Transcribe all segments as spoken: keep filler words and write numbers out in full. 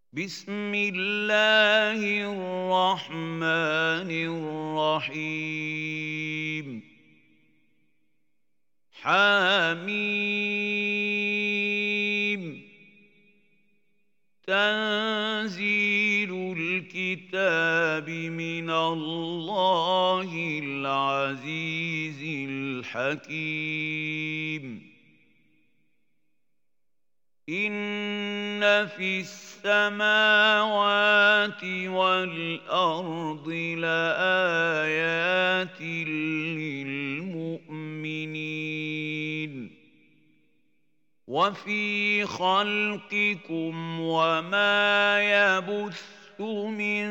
بسم الله الرحمن الرحيم حميم تنزيل الكتاب من الله العزيز الحكيم إن في السماوات والأرض لآيات للمؤمنين وفي خلقكم وما يبث من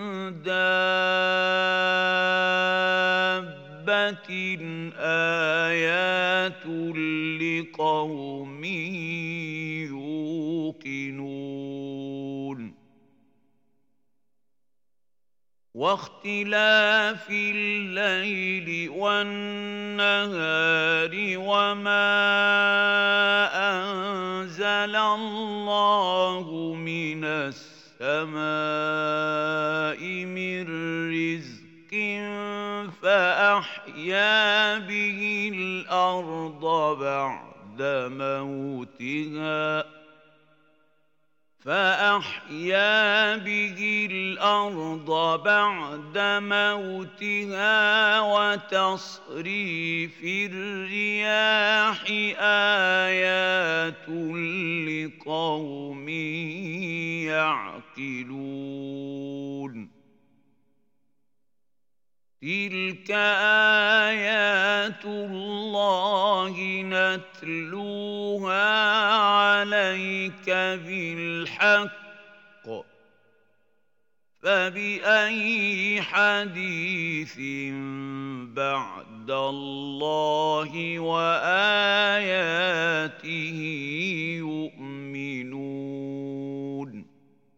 دابة آيات لقوم يوقنون واختلاف الليل والنهار وما أنزل الله من السماء من رزق فأحيا به الأرض بعد موتها فأحيا به الأرض بعد موتها وتصريف الرياح آيات لقوم يعقلون تلك آيات الله نتلوها عليك بالحق فبأي حديث بعد الله وآياته يؤمنون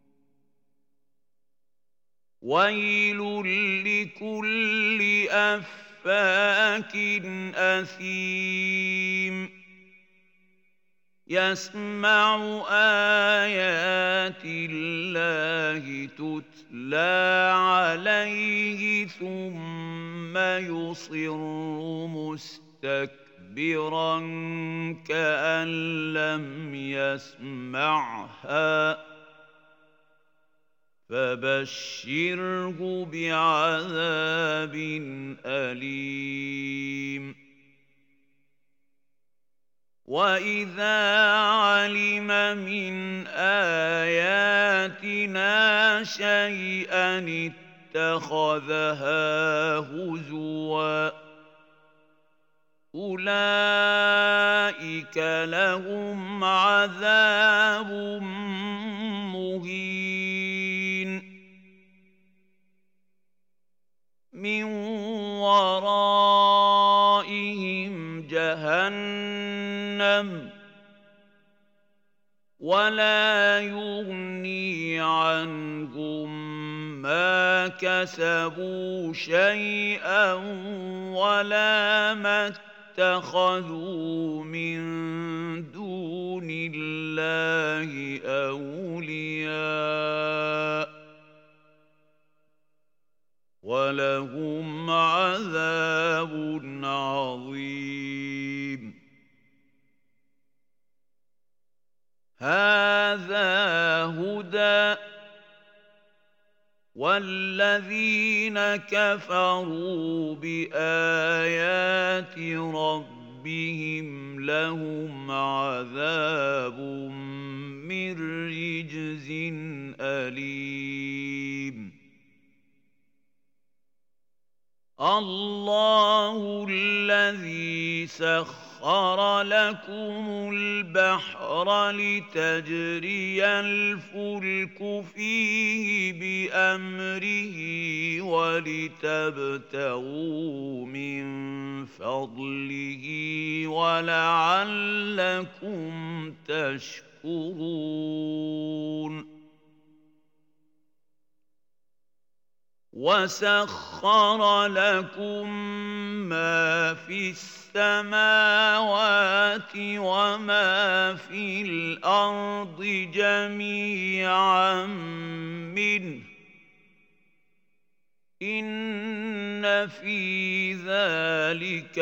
ويل لكل أفاك أثيم يسمع آيات الله تتلى عليه ثم يصر مستكبرا كأن لم يسمعها فبشره بعذاب أليم وإذا علم من آياتنا شيئا اتخذها هزوا أولئك لهم عذاب مهين من ورائهم جهنم ولا يغني عنهم ما كسبوا شيئا ولا ما اتخذوا من دون الله أولياء ولهم عذاب عظيم هذا هدى والذين كفروا بآيات ربهم لهم عذاب من رجز أليم الله الذي سخر لكم البحر لتجري الفلك فيه بأمره ولتبتغوا من فضله ولعلكم تشكرون وسخر لكم ما في السماوات وما في الأرض جميعا منه إن في ذلك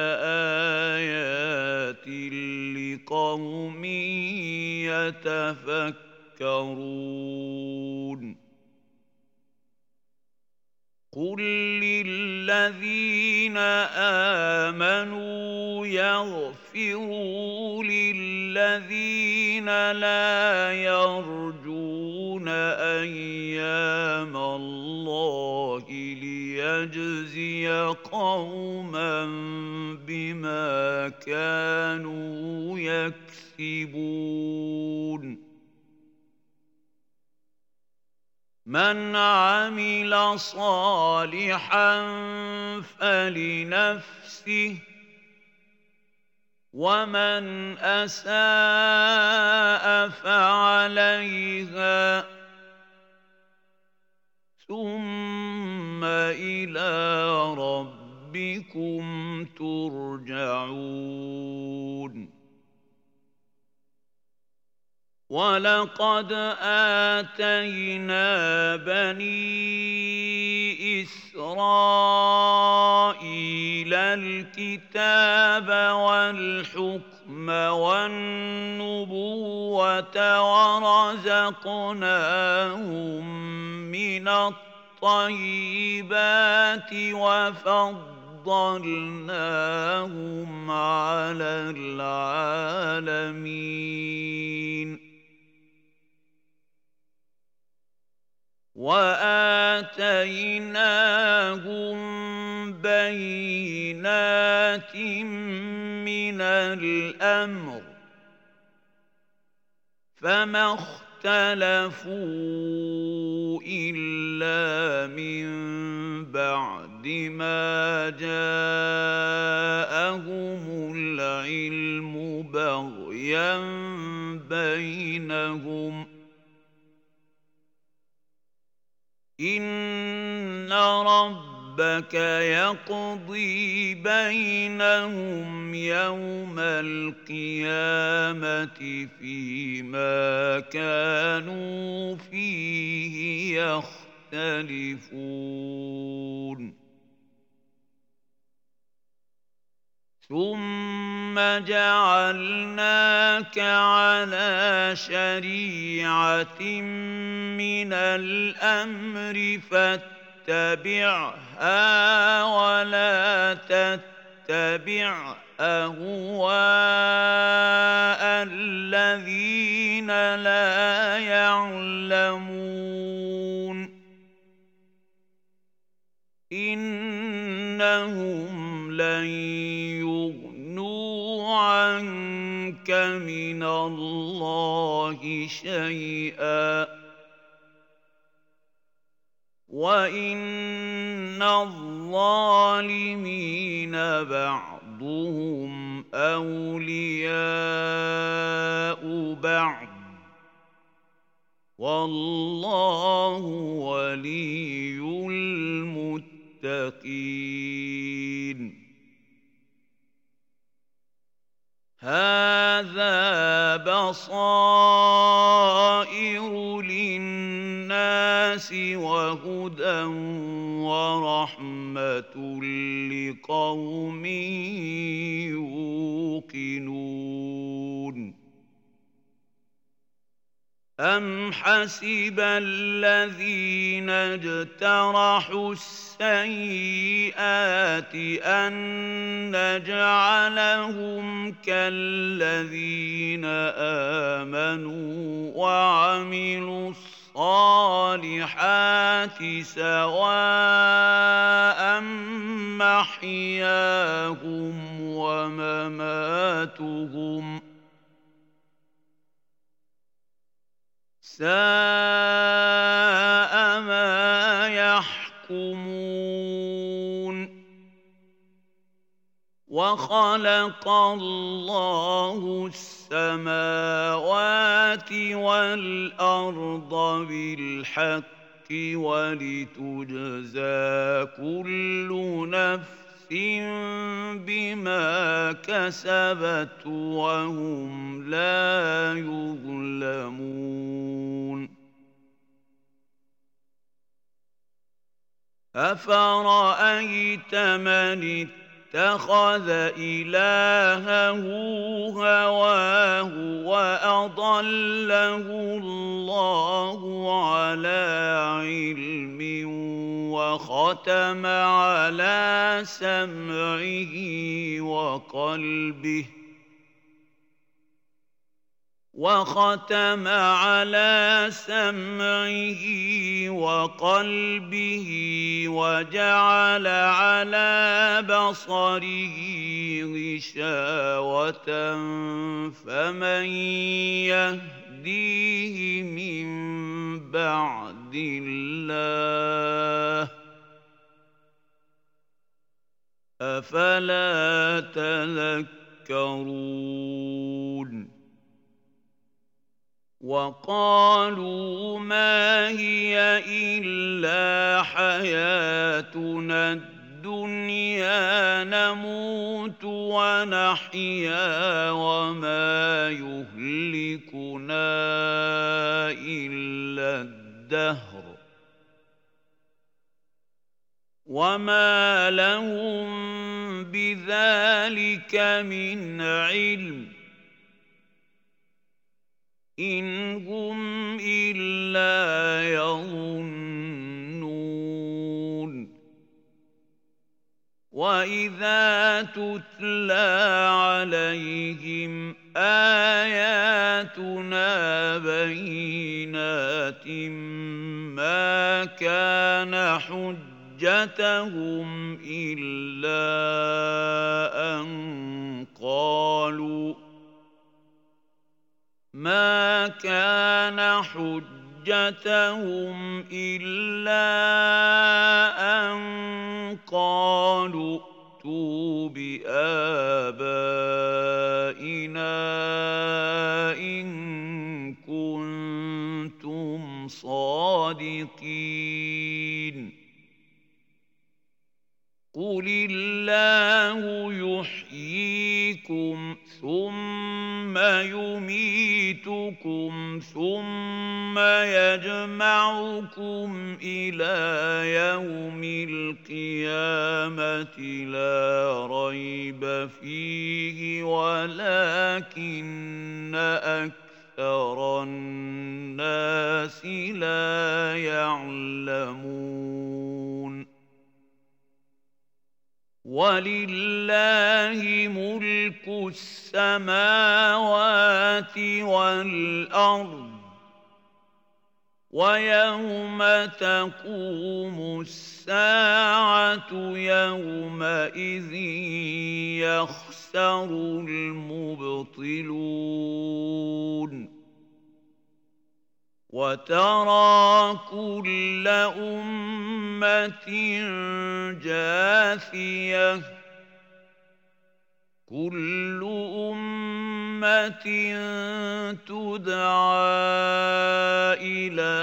لآيات لقوم يتفكرون قل للذين آمنوا يغفروا للذين لا يرجون أيام الله ليجزي قوما بما كانوا يكسبون من عمل صالحا فلنفسه ومن أساء فعليها ثم إلى ربكم ترجعون وَلَقَدْ آتَيْنَا بَنِي إِسْرَائِيلَ الْكِتَابَ وَالْحُكْمَ وَالنُّبُوَّةَ وَرَزَقْنَاهُم مِّنَ الطَّيِّبَاتِ وَفَضَّلْنَاهُمْ عَلَى الْعَالَمِينَ وَآتَيْنَاهُم بَيِّنَاتٍ مِّنَ الْأَمْرِ فَمَا اخْتَلَفُوا إِلَّا مِن بَعْدِ مَا جَاءَهُمُ الْعِلْمُ بَغْيًا بَيْنَهُمْ إِنَّ رَبَّكَ يَقْضِي بَيْنَهُمْ يَوْمَ الْقِيَامَةِ فِيمَا كَانُوا فِيهِ يَخْتَلِفُونَ ثُمَّ جَعَلْنَاكَ عَلَى شَرِيعَةٍ مِّنَ الْأَمْرِ فَاتَّبِعْهَا وَلَا تَتَّبِعْ أَهْوَاءَ الَّذِينَ لَا يَعْلَمُونَ إِنَّهُمْ لَن يُغْنُوا عَنكَ مِنَ اللَّهِ شَيْئًا وَإِنَّ الظَّالِمِينَ بَعْضُهُمْ أَوْلِيَاءُ بَعْضٍ وَاللَّهُ وَلِيُّ الْمُتَّقِينَ هَذَا بَصَائِرُ لِلنَّاسِ وَهُدًى وَرَحْمَةٌ لِقَوْمٍ يُوقِنُونَ أَمْ حَسِبَ الَّذِينَ اجْتَرَحُوا السَّيِّئَاتِ أَن نَّجْعَلَهُمْ كَالَّذِينَ آمَنُوا وَعَمِلُوا الصَّالِحَاتِ سَوَاءً مَّحْيَاهُمْ وَمَمَاتُهُمْ ۚ سَاءَ مَا يَحْكُمُونَ وَخَلَقَ اللَّهُ السَّمَاوَاتِ وَالْأَرْضَ بِالْحَقِّ ولتجزى كل نفس بما كسبت وهم لا يظلمون أفرأيت من اتخذ إلهه هواه وأضله الله على علم وختم على سمعه وقلبه وختم على سمعه وقلبه وجعل على بصره غشاوة فمن يهديه من بعد الله أفلا تذكرون وقالوا ما هي إلا حياتنا الدنيا نموت ونحيا وما يهلكنا إلا الدهر وما لهم بذلك من علم إن هم إلا يظنون وإذا تتلى عليهم آياتنا بينات ما كان حجتهم إلا أن قالوا ما كان حجتهم إلا أن قالوا ائتوا بآبائنا إن كنتم صادقين قل الله يحييكم ثم يميتكم ثم يجمعكم إلى يوم القيامة لا ريب فيه ولكن أكثر الناس لا يعلمون ولله ملك السماوات والأرض ويوم تقوم الساعة يومئذ يخسر المبطلون وترى كل أمة جاثية كل أمة تدعى إلى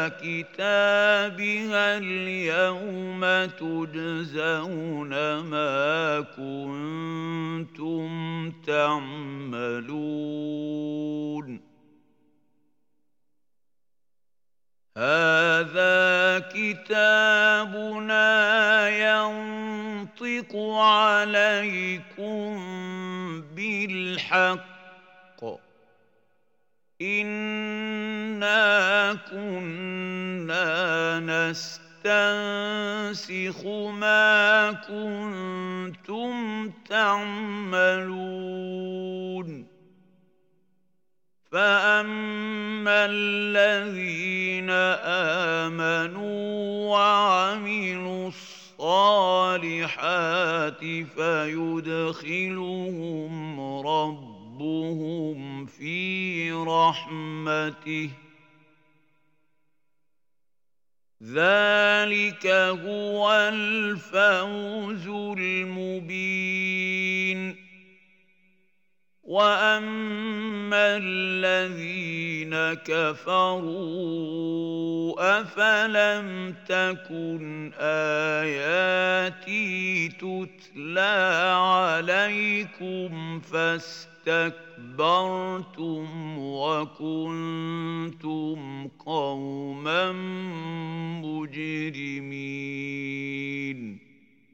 كتابها اليوم تجزون ما كنتم تعملون هذا كتابنا ينطق عليكم بالحق إنا كنا نستنسخ ما كنتم تعملون فأما الذين آمنوا وعملوا الصالحات فيدخلهم ربهم في رحمته ذلك هو الفوز المبين وأما الذين كفروا أفلم تكن آياتي تتلى عليكم فاستكبرتم وكنتم قوما مجرمين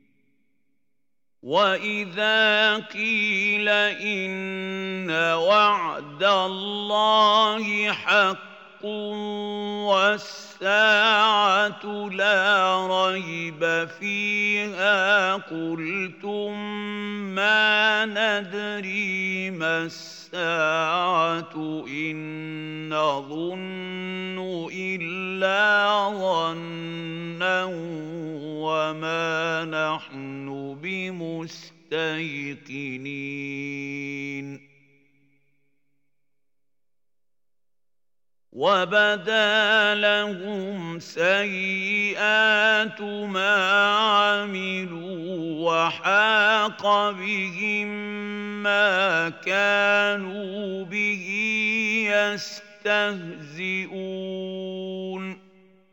وَإِذَا قِيلَ إِنَّ وَعْدَ اللَّهِ حَقٌّ وَالسَّاعَةُ لَا رَيْبَ فِيهَا قُلْتُم مَّا نَدْرِي مَا السَّاعَةُ إِن نَّظُنُّ إِلَّا ظَنًّا وَمَا نَحْنُ بِمُسْتَيْقِنِينَ وَبَدَا لَهُمْ سَيِّئَاتُ مَا عَمِلُوا وَحَاقَ بِهِم مَّا كَانُوا بِهِ يَسْتَهْزِئُونَ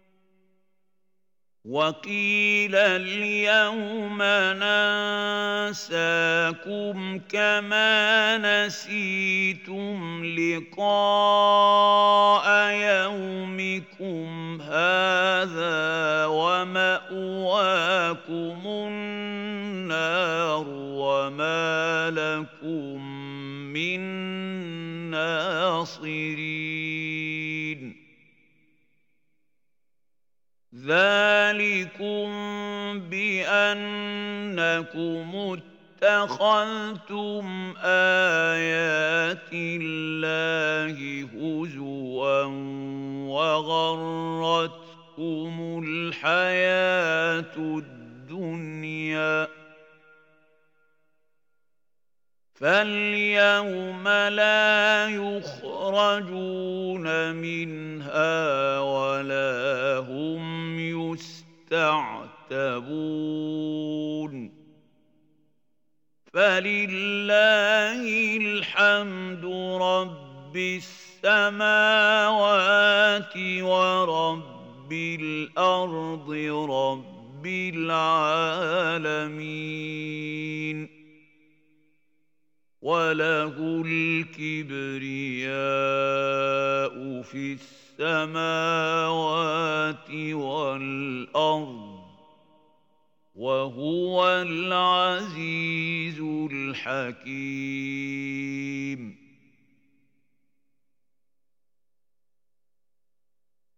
وَقِيلَ الْيَوْمَ نَنسَاكُمْ كَمَا نَسِيتُمْ لِقَاءَ يَوْمِكُمْ هَٰذَا وَمَأْوَاكُمُ النَّارُ وَمَا لَكُم مِّن نَّاصِرِينَ ذَٰلِكُم بِأَنَّكُمُ اتَّخَذْتُمْ آيَاتِ اللَّهِ هُزُوًا وَغَرَّتْكُمُ الْحَيَاةُ الدُّنْيَا فَالْيَوْمَ لَا يُخْرَجُونَ مِنْهَا وَلَا هُمْ يُسْتَعْتَبُونَ فَلِلَّهِ الْحَمْدُ رَبِّ السَّمَاوَاتِ وَرَبِّ الْأَرْضِ رَبِّ الْعَالَمِينَ وَلَهُ الْكِبْرِيَاءُ فِي السَّمَاوَاتِ وَالْأَرْضِ وَهُوَ الْعَزِيزُ الْحَكِيمُ